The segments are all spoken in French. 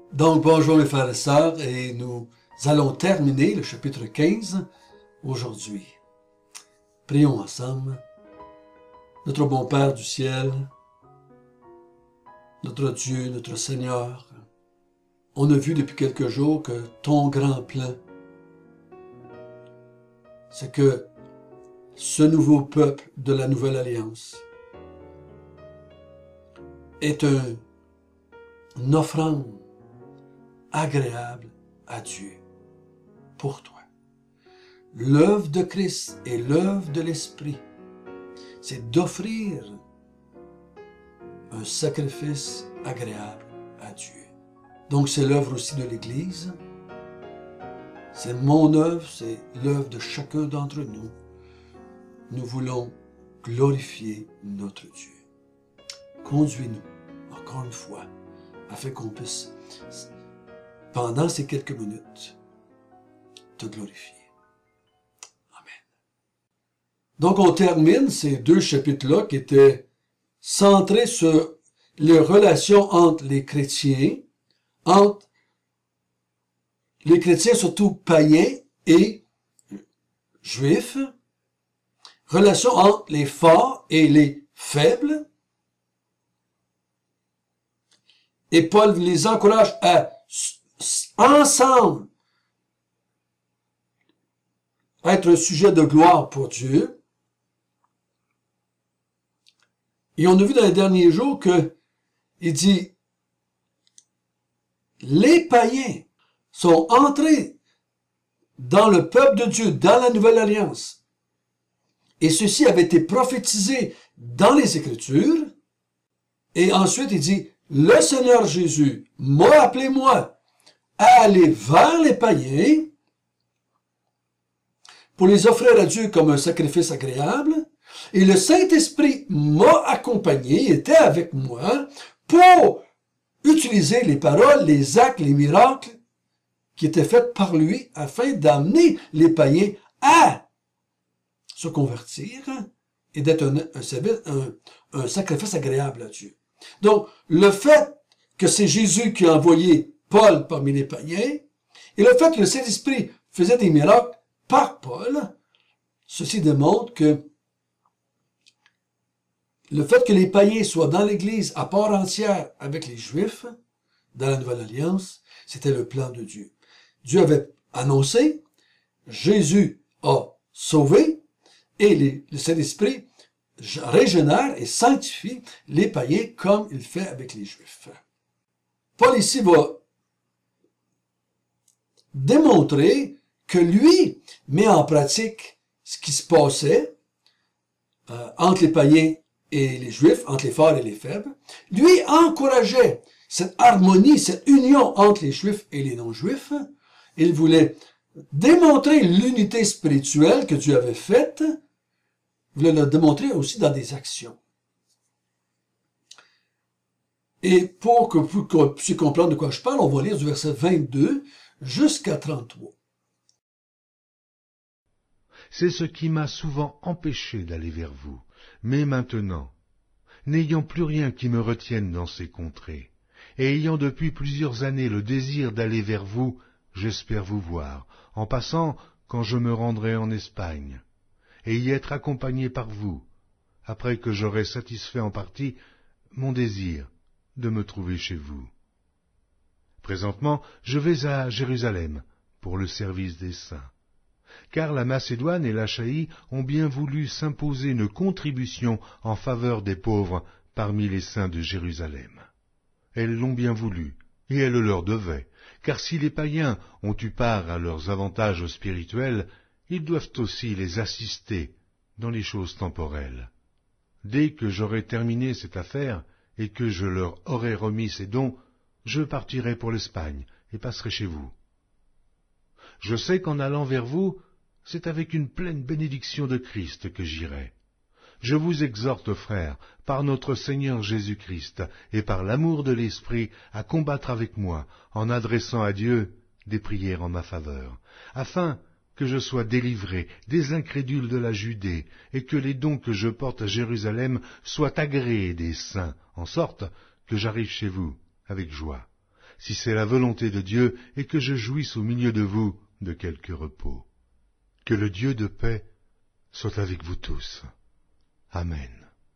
Donc, bonjour mes frères et sœurs, et nous allons terminer le chapitre 15 aujourd'hui. Prions ensemble. Notre bon Père du ciel, notre Dieu, notre Seigneur, on a vu depuis quelques jours que ton grand plan, c'est que ce nouveau peuple de la Nouvelle Alliance est une offrande agréable à Dieu pour toi. L'œuvre de Christ et l'œuvre de l'Esprit, c'est d'offrir un sacrifice agréable à Dieu. Donc c'est l'œuvre aussi de l'Église, c'est mon œuvre, c'est l'œuvre de chacun d'entre nous. Nous voulons glorifier notre Dieu. Conduis-nous, encore une fois, afin qu'on puisse, pendant ces quelques minutes, te glorifier. Amen. Donc on termine ces deux chapitres-là qui étaient centrés sur les relations entre les chrétiens surtout païens et juifs, relations entre les forts et les faibles. Et Paul les encourage à ensemble être un sujet de gloire pour Dieu. Et on a vu dans les derniers jours que il dit les païens sont entrés dans le peuple de Dieu, dans la Nouvelle Alliance. Et ceci avait été prophétisé dans les Écritures. Et ensuite, il dit, le Seigneur Jésus m'a appelé, moi, à aller vers les païens pour les offrir à Dieu comme un sacrifice agréable. Et le Saint-Esprit m'a accompagné, était avec moi, pour utiliser les paroles, les actes, les miracles qui étaient faits par lui afin d'amener les païens à se convertir et d'être un sacrifice agréable à Dieu. Donc, le fait que c'est Jésus qui a envoyé Paul parmi les païens et le fait que le Saint-Esprit faisait des miracles par Paul, ceci démontre que le fait que les païens soient dans l'Église à part entière avec les Juifs, dans la Nouvelle Alliance, c'était le plan de Dieu. Dieu avait annoncé, Jésus a sauvé, et le Saint-Esprit régénère et sanctifie les païens comme il fait avec les Juifs. Paul ici va démontrer que lui met en pratique ce qui se passait entre les païens et les Juifs, entre les forts et les faibles. Lui encourageait cette harmonie, cette union entre les Juifs et les non-Juifs. Il voulait démontrer l'unité spirituelle que Dieu avait faite. Il voulait le démontrer aussi dans des actions. Et pour que vous puissiez comprendre de quoi je parle, on va lire du verset 22 jusqu'à 33. C'est ce qui m'a souvent empêché d'aller vers vous. Mais maintenant, n'ayant plus rien qui me retienne dans ces contrées, et ayant depuis plusieurs années le désir d'aller vers vous, j'espère vous voir, en passant quand je me rendrai en Espagne, et y être accompagné par vous, après que j'aurai satisfait en partie mon désir de me trouver chez vous. Présentement, je vais à Jérusalem pour le service des saints, car la Macédoine et l'Achaïe ont bien voulu s'imposer une contribution en faveur des pauvres parmi les saints de Jérusalem. Elles l'ont bien voulu, et elles le leur devaient, car si les païens ont eu part à leurs avantages spirituels, ils doivent aussi les assister dans les choses temporelles. Dès que j'aurai terminé cette affaire, et que je leur aurai remis ces dons, je partirai pour l'Espagne et passerai chez vous. Je sais qu'en allant vers vous, c'est avec une pleine bénédiction de Christ que j'irai. Je vous exhorte, frères, par notre Seigneur Jésus-Christ et par l'amour de l'Esprit, à combattre avec moi, en adressant à Dieu des prières en ma faveur, afin que je sois délivré des incrédules de la Judée, et que les dons que je porte à Jérusalem soient agréés des saints, en sorte que j'arrive chez vous avec joie. si c'est la volonté de Dieu, et que je jouisse au milieu de vous de quelque repos. Que le Dieu de paix soit avec vous tous. Amen.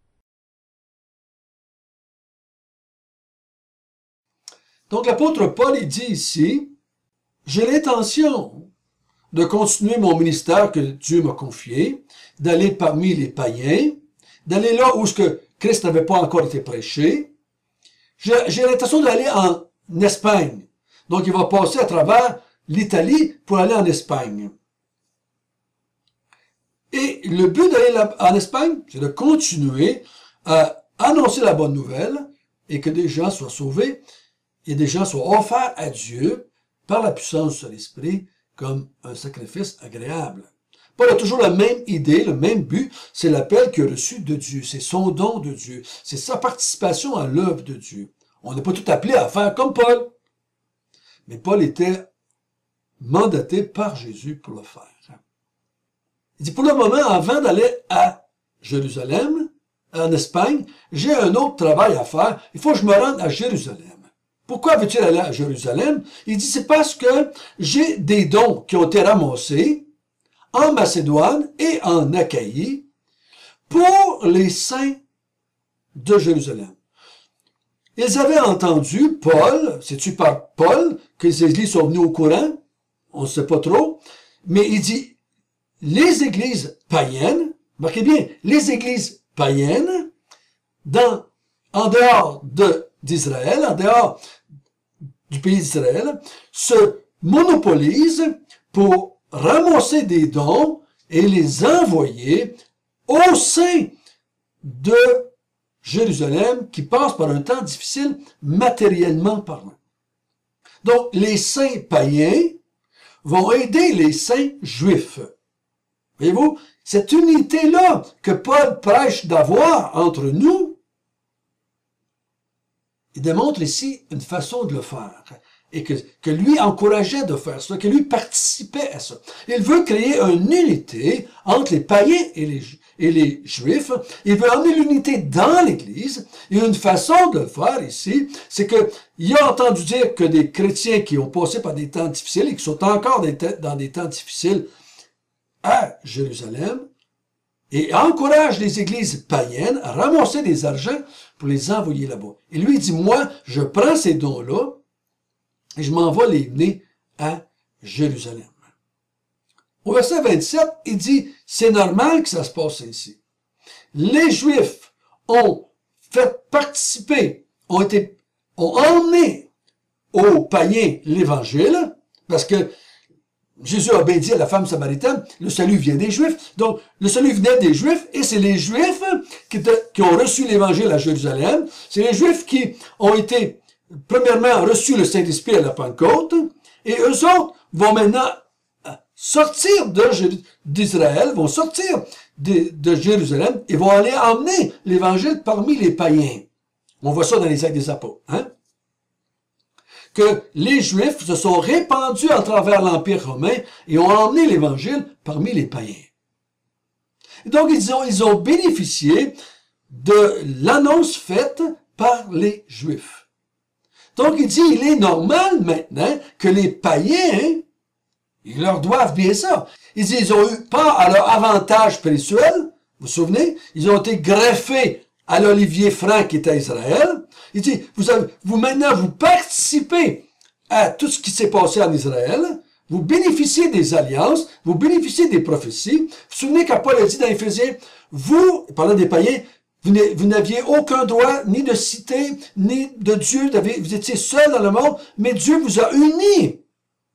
Donc l'apôtre Paul, il dit ici, j'ai l'intention de continuer mon ministère que Dieu m'a confié, d'aller parmi les païens, d'aller là où ce que Christ n'avait pas encore été prêché. J'ai l'intention d'aller en Espagne. Donc il va passer à travers l'Italie pour aller en Espagne. Et le but d'aller en Espagne, c'est de continuer à annoncer la bonne nouvelle et que des gens soient sauvés et des gens soient offerts à Dieu par la puissance de l'Esprit comme un sacrifice agréable. Paul a toujours la même idée, le même but, c'est l'appel qu'il a reçu de Dieu, c'est son don de Dieu, c'est sa participation à l'œuvre de Dieu. On n'est pas tout appelé à faire comme Paul, mais Paul était mandaté par Jésus pour le faire. Il dit, pour le moment, avant d'aller à Jérusalem, en Espagne, j'ai un autre travail à faire, il faut que je me rende à Jérusalem. Pourquoi veut-il aller à Jérusalem? Il dit, c'est parce que j'ai des dons qui ont été ramassés en Macédoine et en Achaïe pour les saints de Jérusalem. Ils avaient entendu Paul, c'est-tu par Paul que les églises sont venues au courant? On ne sait pas trop. Mais il dit, les églises païennes, marquez bien, les églises païennes, en dehors d'Israël, en dehors du pays d'Israël, se monopolisent pour ramasser des dons et les envoyer au sein de Jérusalem qui passe par un temps difficile matériellement parlant. Donc, les saints païens vont aider les saints juifs. Voyez-vous, cette unité-là que Paul prêche d'avoir entre nous, il démontre ici une façon de le faire et que lui encourageait de faire ça, que lui participait à ça. Il veut créer une unité entre les païens et les juifs. Il veut amener l'unité dans l'Église. Et une façon de le faire ici, c'est qu'il a entendu dire que des chrétiens qui ont passé par des temps difficiles et qui sont encore dans des temps difficiles à Jérusalem, et encourage les églises païennes à ramasser des argents pour les envoyer là-bas. Et lui, il dit, moi, je prends ces dons-là et je m'en vais les mener à Jérusalem. Au verset 27, il dit, c'est normal que ça se passe ainsi. Les Juifs ont fait participer, ont emmené aux païens l'Évangile, parce que Jésus a bien dit à la femme samaritaine, le salut vient des Juifs. Donc, le salut venait des Juifs, et c'est les Juifs qui ont reçu l'Évangile à Jérusalem. C'est les Juifs qui ont été, premièrement, reçu le Saint-Esprit à la Pentecôte, et eux autres vont maintenant sortir d'Israël, vont sortir de Jérusalem, et vont aller emmener l'Évangile parmi les païens. On voit ça dans les Actes des Apôtres, hein? Que les Juifs se sont répandus à travers l'Empire romain et ont emmené l'Évangile parmi les païens. Et donc, ils ont bénéficié de l'annonce faite par les Juifs. Donc, il dit, il est normal maintenant que les païens, ils leur doivent bien ça. Il dit, ils ont eu part à leur avantage spirituel, vous vous souvenez? Ils ont été greffés à l'olivier franc qui était à Israël. Il dit, maintenant, vous participez à tout ce qui s'est passé en Israël, vous bénéficiez des alliances, vous bénéficiez des prophéties. Vous vous souvenez quand Paul a dit dans Éphésiens, vous, parlant des païens, vous n'aviez aucun droit, ni de cité, ni de Dieu, vous étiez seul dans le monde, mais Dieu vous a unis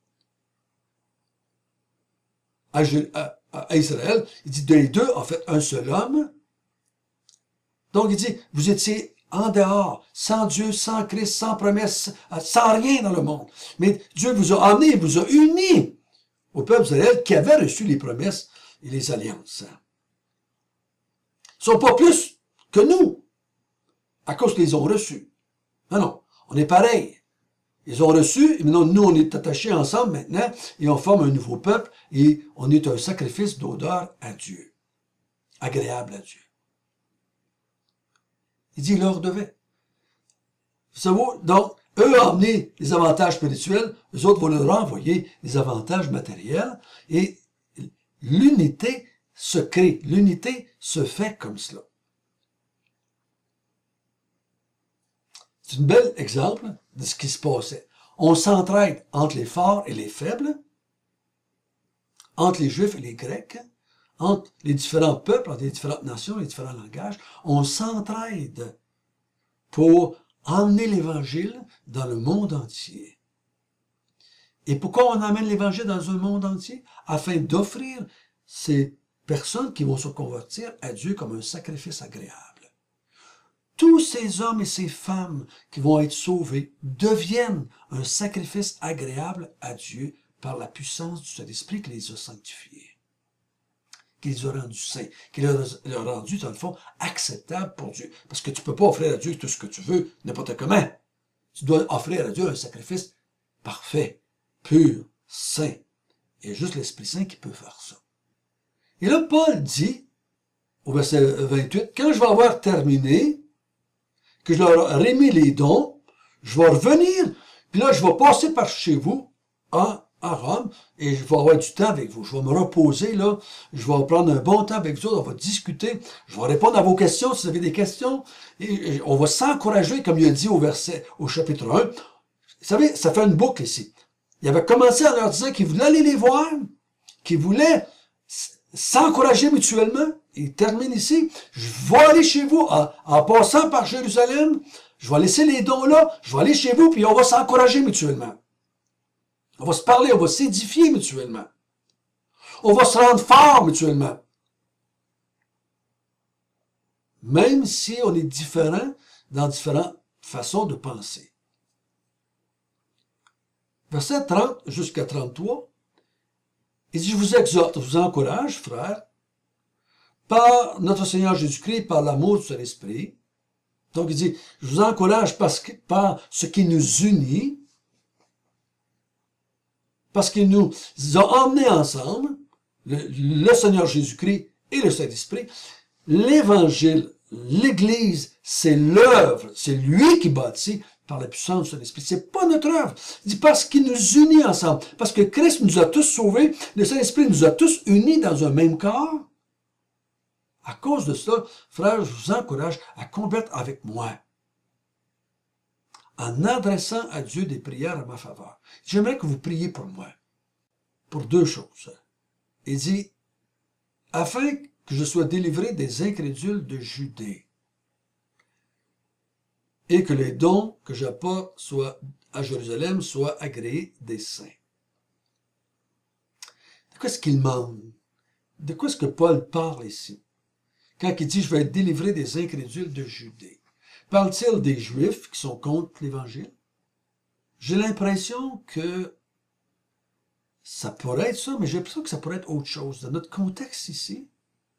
à Israël. Il dit, les deux, en fait, un seul homme. Donc, il dit, vous étiez en dehors, sans Dieu, sans Christ, sans promesse, sans rien dans le monde. Mais Dieu vous a emmené, vous a unis au peuple d'Israël qui avait reçu les promesses et les alliances. Ils ne sont pas plus que nous, à cause qu'ils les ont reçus. Non, non, on est pareil. Ils ont reçu, et maintenant, nous, on est attachés ensemble maintenant, et on forme un nouveau peuple, et on est un sacrifice d'odeur à Dieu, agréable à Dieu. Il dit, il leur devait. Donc, eux emmener les avantages spirituels, eux autres vont leur envoyer les avantages matériels, et l'unité se crée, l'unité se fait comme cela. C'est un bel exemple de ce qui se passait. On s'entraide entre les forts et les faibles, entre les Juifs et les Grecs, entre les différents peuples, entre les différentes nations, les différents langages. On s'entraide pour emmener l'Évangile dans le monde entier. Et pourquoi on emmène l'Évangile dans un monde entier? Afin d'offrir ces personnes qui vont se convertir à Dieu comme un sacrifice agréable. Tous ces hommes et ces femmes qui vont être sauvés deviennent un sacrifice agréable à Dieu par la puissance du Saint-Esprit qui les a sanctifiés, qui les a rendus saints, qui les a rendus, dans le fond, acceptables pour Dieu. Parce que tu ne peux pas offrir à Dieu tout ce que tu veux, n'importe comment. Tu dois offrir à Dieu un sacrifice parfait, pur, saint. Il y a juste l'Esprit Saint qui peut faire ça. Et là, Paul dit, au verset 28, « Quand je vais avoir terminé, que je leur ai remis les dons, je vais revenir, puis là, je vais passer par chez vous, à Rome, et je vais avoir du temps avec vous. Je vais me reposer, là, je vais prendre un bon temps avec vous, on va discuter, je vais répondre à vos questions, si vous avez des questions, et on va s'encourager, comme il a dit au chapitre 1. Vous savez, ça fait une boucle ici. Il avait commencé en leur disant qu'il voulait aller les voir, qu'il voulait s'encourager mutuellement. Il termine ici. Je vais aller chez vous en passant par Jérusalem. Je vais laisser les dons là. Je vais aller chez vous, puis on va s'encourager mutuellement. On va se parler, on va s'édifier mutuellement. On va se rendre fort mutuellement. Même si on est différent dans différentes façons de penser. Verset 30 jusqu'à 33. Il dit, je vous exhorte, je vous encourage, frères, par notre Seigneur Jésus-Christ, par l'amour du Saint-Esprit. Donc il dit, je vous encourage par ce qui nous unit, parce qu'il nous a emmenés ensemble, le Seigneur Jésus-Christ et le Saint-Esprit. L'Évangile, l'Église, c'est l'œuvre, c'est lui qui bâtit par la puissance du Saint-Esprit. C'est pas notre œuvre. Il dit parce qu'il nous unit ensemble. Parce que Christ nous a tous sauvés, le Saint-Esprit nous a tous unis dans un même corps. À cause de cela, frères, je vous encourage à combattre avec moi, en adressant à Dieu des prières à ma faveur. J'aimerais que vous priez pour moi, pour deux choses. Il dit, afin que je sois délivré des incrédules de Judée, et que les dons que j'apporte à Jérusalem soient agréés des saints. De quoi est-ce qu'il demande? De quoi est-ce que Paul parle ici? Quand il dit « je vais être délivré des incrédules de Judée », parle-t-il des Juifs qui sont contre l'Évangile? J'ai l'impression que ça pourrait être ça, mais j'ai l'impression que ça pourrait être autre chose. Dans notre contexte ici,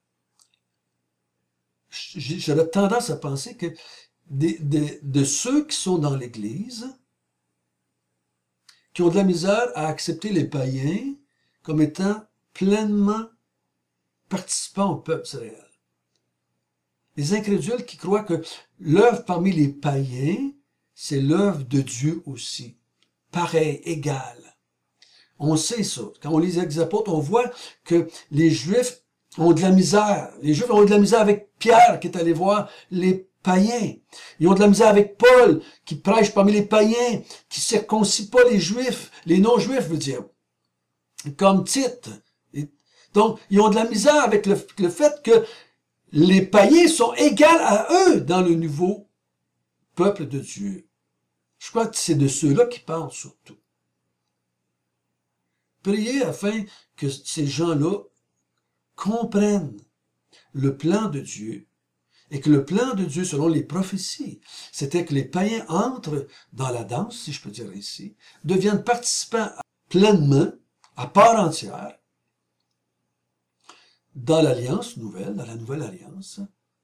j'aurais tendance à penser que de ceux qui sont dans l'Église, qui ont de la misère à accepter les païens comme étant pleinement participants au peuple d'Israël. Les incrédules qui croient que l'œuvre parmi les païens, c'est l'œuvre de Dieu aussi. Pareil, égal. On sait ça. Quand on lit les apôtres, on voit que les Juifs ont de la misère. Les Juifs ont de la misère avec Pierre qui est allé voir les païens. Ils ont de la misère avec Paul qui prêche parmi les païens, qui circoncit pas les Juifs, les non-Juifs, je veux dire, comme Tite. Donc, ils ont de la misère avec le fait que les païens sont égaux à eux dans le nouveau peuple de Dieu. Je crois que c'est de ceux-là qui parlent surtout. Priez afin que ces gens-là comprennent le plan de Dieu et que le plan de Dieu, selon les prophéties, c'était que les païens entrent dans la danse, si je peux dire ainsi, deviennent participants pleinement, à part entière, dans l'alliance nouvelle, dans la nouvelle alliance.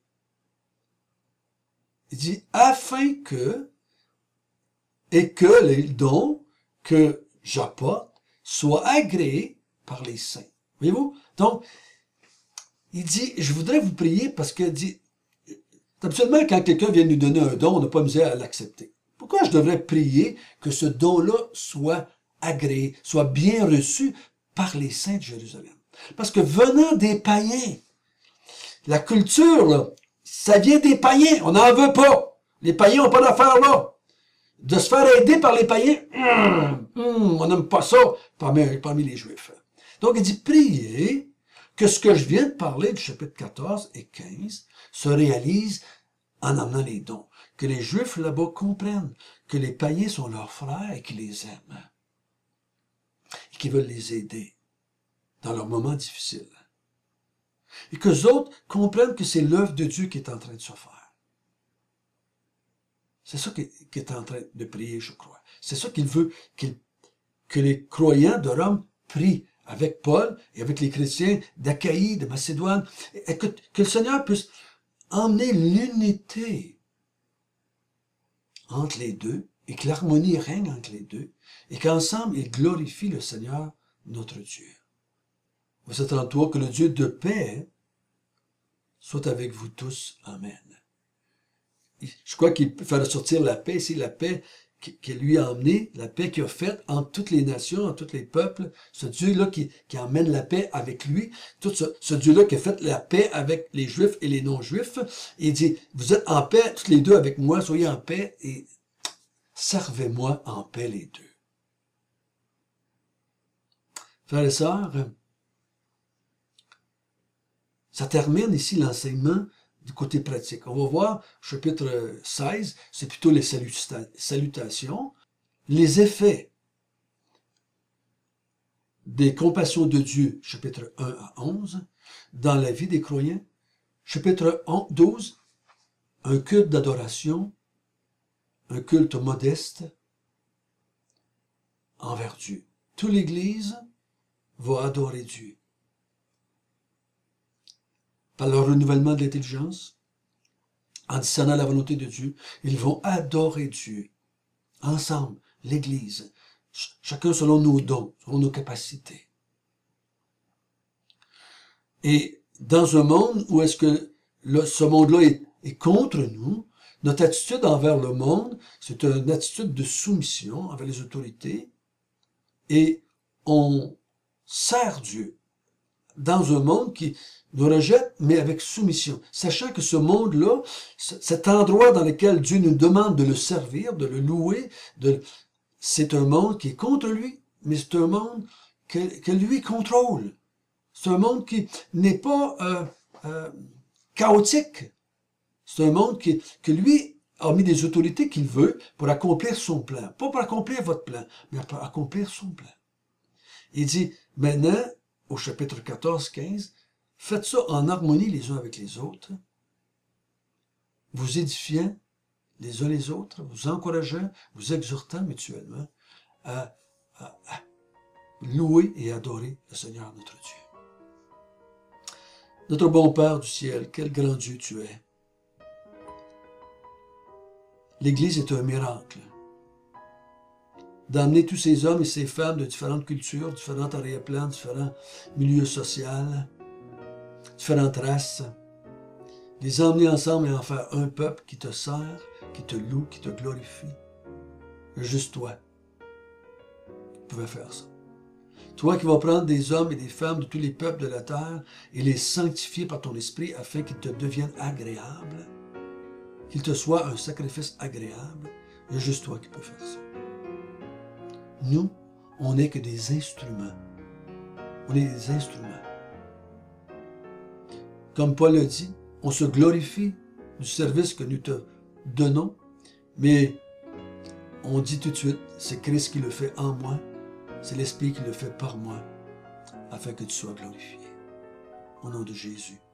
Il dit, afin que, et que les dons que j'apporte soient agréés par les saints. Voyez-vous? Donc, il dit, je voudrais vous prier parce que, dit, habituellement, quand quelqu'un vient nous donner un don, on n'a pas misère à l'accepter. Pourquoi je devrais prier que ce don-là soit agréé, soit bien reçu par les saints de Jérusalem? Parce que venant des païens, la culture, là, ça vient des païens, on n'en veut pas. Les païens n'ont pas d'affaire là. De se faire aider par les païens, on n'aime pas ça parmi les Juifs. Donc il dit, priez que ce que je viens de parler du chapitre 14 et 15 se réalise en amenant les dons. Que les Juifs là-bas comprennent que les païens sont leurs frères et qu'ils les aiment. Et qu'ils veulent les aider dans leurs moments difficiles. Et qu'eux autres comprennent que c'est l'œuvre de Dieu qui est en train de se faire. C'est ça qu'il est en train de prier, je crois. C'est ça qu'il veut que les croyants de Rome prient avec Paul et avec les chrétiens d'Achaïe, de Macédoine, et que le Seigneur puisse emmener l'unité entre les deux, et que l'harmonie règne entre les deux, et qu'ensemble ils glorifient le Seigneur, notre Dieu. Verset 33, que le Dieu de paix soit avec vous tous. Amen. Je crois qu'il peut faire ressortir la paix, c'est la paix qu'il lui a emmenée, la paix qu'il a faite entre toutes les nations, entre tous les peuples, ce Dieu-là qui emmène la paix avec lui, tout ce Dieu-là qui a fait la paix avec les Juifs et les non-Juifs, et il dit, vous êtes en paix, tous les deux avec moi, soyez en paix, et servez-moi en paix les deux. Frères et sœurs, ça termine ici l'enseignement du côté pratique. On va voir, chapitre 16, c'est plutôt les salutations, les effets des compassions de Dieu, chapitre 1 à 11, dans la vie des croyants. Chapitre 12, un culte d'adoration, un culte modeste envers Dieu. Toute l'Église va adorer Dieu. Par le renouvellement de l'intelligence, en discernant la volonté de Dieu, ils vont adorer Dieu. Ensemble, l'Église, chacun selon nos dons, selon nos capacités. Et dans un monde où est-ce que ce monde-là est contre nous, notre attitude envers le monde, c'est une attitude de soumission envers les autorités, et on sert Dieu dans un monde qui nous rejette, mais avec soumission, sachant que ce monde-là, cet endroit dans lequel Dieu nous demande de le servir, de le louer, c'est un monde qui est contre lui, mais c'est un monde que lui contrôle. C'est un monde qui n'est pas chaotique. C'est un monde que lui a mis des autorités qu'il veut pour accomplir son plan. Pas pour accomplir votre plan, mais pour accomplir son plan. Il dit, maintenant, au chapitre 14, 15, faites ça en harmonie les uns avec les autres, vous édifiant les uns les autres, vous encourageant, vous exhortant mutuellement à louer et adorer le Seigneur notre Dieu. Notre bon Père du ciel, quel grand Dieu tu es. L'Église est un miracle. D'amener tous ces hommes et ces femmes de différentes cultures, différents arrière-plans, différents milieux sociaux, différentes races, les emmener ensemble et en faire un peuple qui te sert, qui te loue, qui te glorifie. Juste toi, tu pouvais faire ça. Toi qui vas prendre des hommes et des femmes de tous les peuples de la terre et les sanctifier par ton esprit afin qu'ils te deviennent agréables, qu'ils te soient un sacrifice agréable, il y a juste toi qui peux faire ça. Nous, on n'est que des instruments. On est des instruments. Comme Paul le dit, on se glorifie du service que nous te donnons, mais on dit tout de suite, c'est Christ qui le fait en moi, c'est l'Esprit qui le fait par moi, afin que tu sois glorifié. Au nom de Jésus.